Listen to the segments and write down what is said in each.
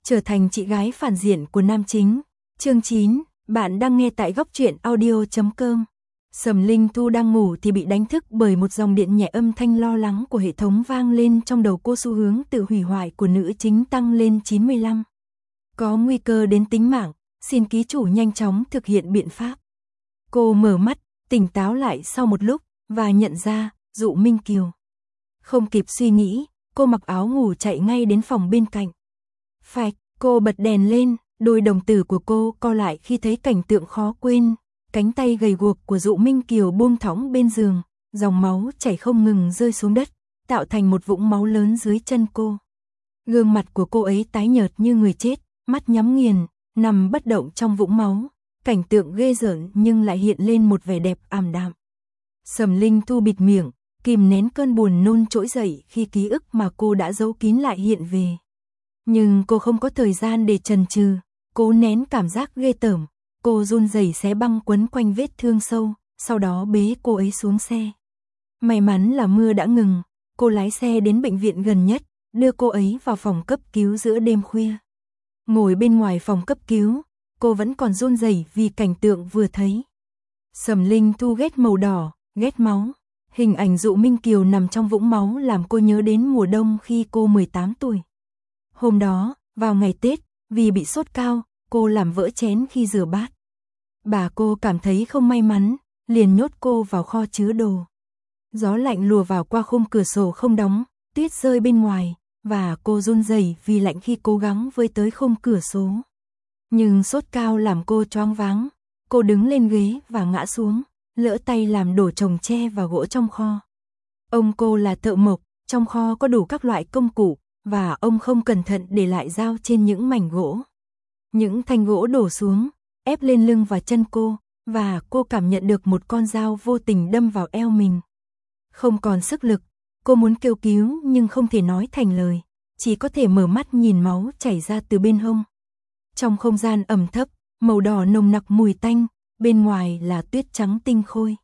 trở thành chị gái phản diện của nam chính. Chương 9, bạn đang nghe tại góc truyện audio.com. Sầm Linh Thu đang ngủ thì bị đánh thức bởi một dòng điện nhẹ, âm thanh lo lắng của hệ thống vang lên trong đầu cô. Xu hướng tự hủy hoại của nữ chính tăng lên 95. Có nguy cơ đến tính mạng, xin ký chủ nhanh chóng thực hiện biện pháp. Cô mở mắt, tỉnh táo lại sau một lúc, và nhận ra, Dụ Minh Kiều. Không kịp suy nghĩ, cô mặc áo ngủ chạy ngay đến phòng bên cạnh. Phạch, cô bật đèn lên, đôi đồng tử của cô co lại khi thấy cảnh tượng khó quên. Cánh tay gầy guộc của Dụ Minh Kiều buông thõng bên giường, dòng máu chảy không ngừng rơi xuống đất, tạo thành một vũng máu lớn dưới chân cô. Gương mặt của cô ấy tái nhợt như người chết, mắt nhắm nghiền, nằm bất động trong vũng máu. Cảnh tượng ghê rợn nhưng lại hiện lên một vẻ đẹp ảm đạm. Sầm Linh Thu bịt miệng, kìm nén cơn buồn nôn trỗi dậy khi ký ức mà cô đã giấu kín lại hiện về. Nhưng cô không có thời gian để chần chừ, cố nén cảm giác ghê tởm. Cô run rẩy xé băng quấn quanh vết thương sâu, sau đó bế cô ấy xuống xe. May mắn là mưa đã ngừng, cô lái xe đến bệnh viện gần nhất, đưa cô ấy vào phòng cấp cứu giữa đêm khuya. Ngồi bên ngoài phòng cấp cứu, cô vẫn còn run rẩy vì cảnh tượng vừa thấy. Sầm Linh Thu ghét màu đỏ, ghét máu. Hình ảnh Dụ Minh Kiều nằm trong vũng máu làm cô nhớ đến mùa đông khi cô 18 tuổi. Hôm đó, vào ngày Tết, vì bị sốt cao, cô làm vỡ chén khi rửa bát. Bà cô cảm thấy không may mắn, liền nhốt cô vào kho chứa đồ. Gió lạnh lùa vào qua khung cửa sổ không đóng, tuyết rơi bên ngoài, và cô run rẩy vì lạnh khi cố gắng với tới khung cửa sổ. Nhưng sốt cao làm cô choáng váng, cô đứng lên ghế và ngã xuống, lỡ tay làm đổ chồng tre và gỗ trong kho. Ông cô là thợ mộc, trong kho có đủ các loại công cụ, và ông không cẩn thận để lại dao trên những mảnh gỗ. Những thanh gỗ đổ xuống, ép lên lưng và chân cô, và cô cảm nhận được một con dao vô tình đâm vào eo mình. Không còn sức lực, cô muốn kêu cứu nhưng không thể nói thành lời, chỉ có thể mở mắt nhìn máu chảy ra từ bên hông. Trong không gian ẩm thấp, màu đỏ nồng nặc mùi tanh, bên ngoài là tuyết trắng tinh khôi.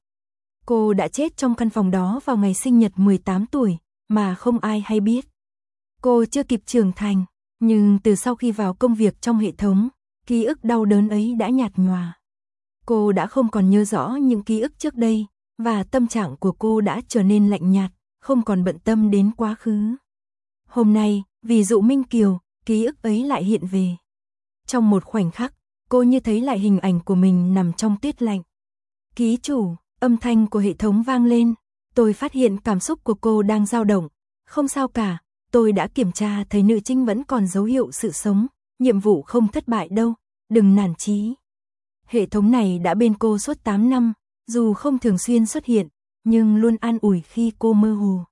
Cô đã chết trong căn phòng đó vào ngày sinh nhật 18 tuổi, mà không ai hay biết. Cô chưa kịp trưởng thành, nhưng từ sau khi vào công việc trong hệ thống, ký ức đau đớn ấy đã nhạt nhòa. Cô đã không còn nhớ rõ những ký ức trước đây, và tâm trạng của cô đã trở nên lạnh nhạt, không còn bận tâm đến quá khứ. Hôm nay, vì Dụ Minh Kiều, ký ức ấy lại hiện về. Trong một khoảnh khắc, cô như thấy lại hình ảnh của mình nằm trong tuyết lạnh. Ký chủ, âm thanh của hệ thống vang lên. Tôi phát hiện cảm xúc của cô đang dao động. Không sao cả, tôi đã kiểm tra thấy nữ chính vẫn còn dấu hiệu sự sống. Nhiệm vụ không thất bại đâu, đừng nản chí. Hệ thống này đã bên cô suốt 8 năm, dù không thường xuyên xuất hiện, nhưng luôn an ủi khi cô mơ hồ.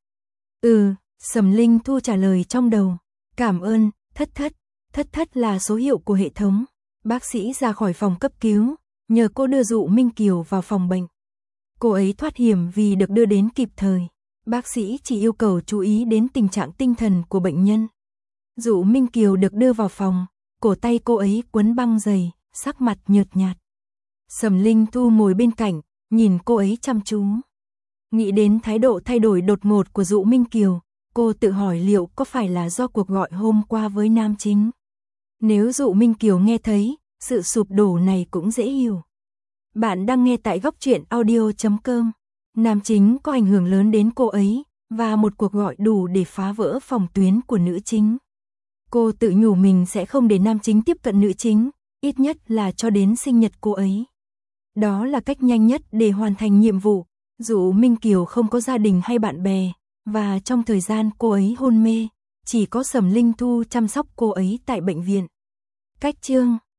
Sầm Linh Thu trả lời trong đầu. Cảm ơn, thất thất là số hiệu của hệ thống. Bác sĩ ra khỏi phòng cấp cứu, nhờ cô đưa Dụ Minh Kiều vào phòng bệnh. Cô ấy thoát hiểm vì được đưa đến kịp thời. Bác sĩ chỉ yêu cầu chú ý đến tình trạng tinh thần của bệnh nhân. Dụ Minh Kiều được đưa vào phòng, cổ tay cô ấy quấn băng dày, sắc mặt nhợt nhạt. Sầm Linh Thu ngồi bên cạnh, nhìn cô ấy chăm chú. Nghĩ đến thái độ thay đổi đột ngột của Dụ Minh Kiều, cô tự hỏi liệu có phải là do cuộc gọi hôm qua với nam chính. Nếu Dụ Minh Kiều nghe thấy, sự sụp đổ này cũng dễ hiểu. Bạn đang nghe tại góc truyện audio.com. Nam chính có ảnh hưởng lớn đến cô ấy, và một cuộc gọi đủ để phá vỡ phòng tuyến của nữ chính. Cô tự nhủ mình sẽ không để nam chính tiếp cận nữ chính, ít nhất là cho đến sinh nhật cô ấy. Đó là cách nhanh nhất để hoàn thành nhiệm vụ. Dụ Minh Kiều không có gia đình hay bạn bè, và trong thời gian cô ấy hôn mê, chỉ có Sầm Linh Thu chăm sóc cô ấy tại bệnh viện. Cách chương